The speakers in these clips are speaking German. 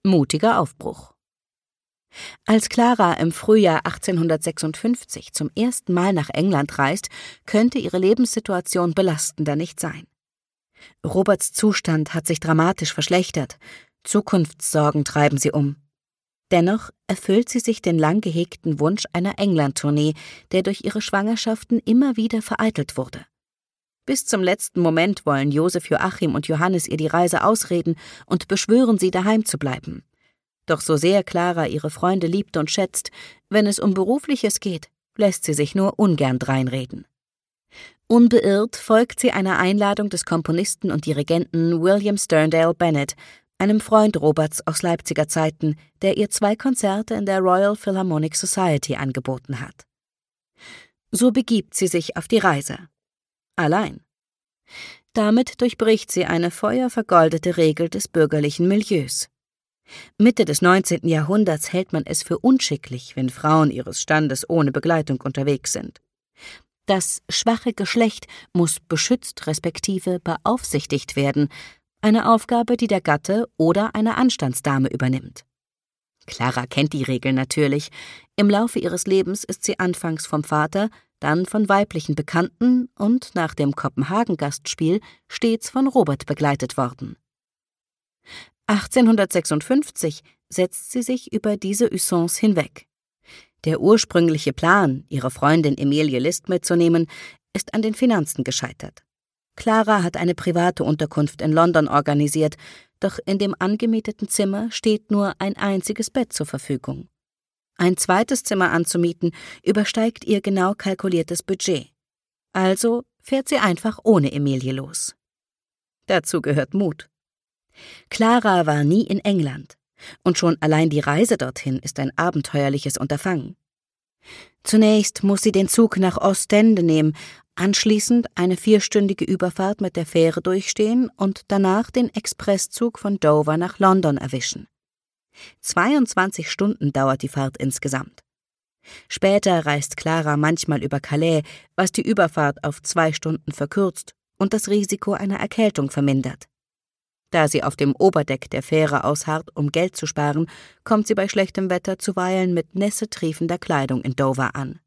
Mutiger Aufbruch. Als Clara im Frühjahr 1856 zum ersten Mal nach England reist, könnte ihre Lebenssituation belastender nicht sein. Roberts Zustand hat sich dramatisch verschlechtert, Zukunftssorgen treiben sie um. Dennoch erfüllt sie sich den lang gehegten Wunsch einer England-Tournee, der durch ihre Schwangerschaften immer wieder vereitelt wurde. Bis zum letzten Moment wollen Josef, Joachim und Johannes ihr die Reise ausreden und beschwören sie, daheim zu bleiben. Doch so sehr Clara ihre Freunde liebt und schätzt, wenn es um Berufliches geht, lässt sie sich nur ungern dreinreden. Unbeirrt folgt sie einer Einladung des Komponisten und Dirigenten William Sterndale Bennett, einem Freund Roberts aus Leipziger Zeiten, der ihr 2 Konzerte in der Royal Philharmonic Society angeboten hat. So begibt sie sich auf die Reise. Allein. Damit durchbricht sie eine feuervergoldete Regel des bürgerlichen Milieus. Mitte des 19. Jahrhunderts hält man es für unschicklich, wenn Frauen ihres Standes ohne Begleitung unterwegs sind. Das schwache Geschlecht muss beschützt respektive beaufsichtigt werden, eine Aufgabe, die der Gatte oder eine Anstandsdame übernimmt. Clara kennt die Regel natürlich. Im Laufe ihres Lebens ist sie anfangs vom Vater, dann von weiblichen Bekannten und nach dem Kopenhagen-Gastspiel stets von Robert begleitet worden. 1856 setzt sie sich über diese Usance hinweg. Der ursprüngliche Plan, ihre Freundin Emilie Liszt mitzunehmen, ist an den Finanzen gescheitert. Clara hat eine private Unterkunft in London organisiert, doch in dem angemieteten Zimmer steht nur ein einziges Bett zur Verfügung. Ein zweites Zimmer anzumieten übersteigt ihr genau kalkuliertes Budget. Also fährt sie einfach ohne Emilie los. Dazu gehört Mut. Clara war nie in England, und schon allein die Reise dorthin ist ein abenteuerliches Unterfangen. Zunächst muss sie den Zug nach Ostende nehmen, anschließend eine 4-stündige Überfahrt mit der Fähre durchstehen und danach den Expresszug von Dover nach London erwischen. 22 Stunden dauert die Fahrt insgesamt. Später reist Clara manchmal über Calais, was die Überfahrt auf 2 Stunden verkürzt und das Risiko einer Erkältung vermindert. Da sie auf dem Oberdeck der Fähre ausharrt, um Geld zu sparen, kommt sie bei schlechtem Wetter zuweilen mit nässetriefender Kleidung in Dover an.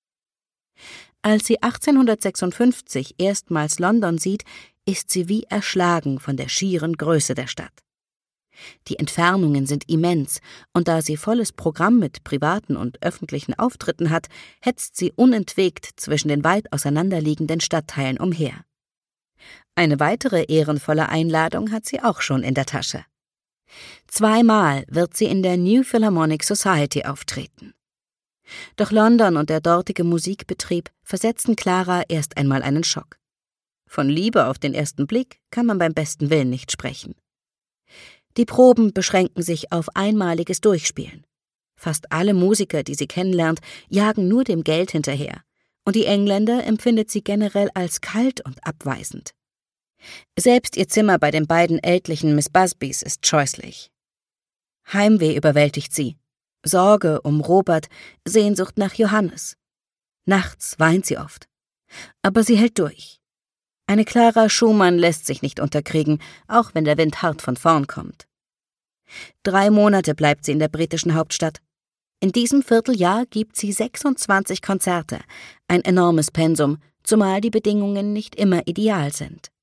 Als sie 1856 erstmals London sieht, ist sie wie erschlagen von der schieren Größe der Stadt. Die Entfernungen sind immens, und da sie volles Programm mit privaten und öffentlichen Auftritten hat, hetzt sie unentwegt zwischen den weit auseinanderliegenden Stadtteilen umher. Eine weitere ehrenvolle Einladung hat sie auch schon in der Tasche. 2-mal wird sie in der New Philharmonic Society auftreten. Doch London und der dortige Musikbetrieb versetzen Clara erst einmal einen Schock. Von Liebe auf den ersten Blick kann man beim besten Willen nicht sprechen. Die Proben beschränken sich auf einmaliges Durchspielen. Fast alle Musiker, die sie kennenlernt, jagen nur dem Geld hinterher, und die Engländer empfindet sie generell als kalt und abweisend. Selbst ihr Zimmer bei den beiden ältlichen Miss Busbys ist scheußlich. Heimweh überwältigt sie, Sorge um Robert, Sehnsucht nach Johannes. Nachts weint sie oft. Aber sie hält durch. Eine Clara Schumann lässt sich nicht unterkriegen, auch wenn der Wind hart von vorn kommt. 3 Monate bleibt sie in der britischen Hauptstadt. In diesem Vierteljahr gibt sie 26 Konzerte, ein enormes Pensum, zumal die Bedingungen nicht immer ideal sind.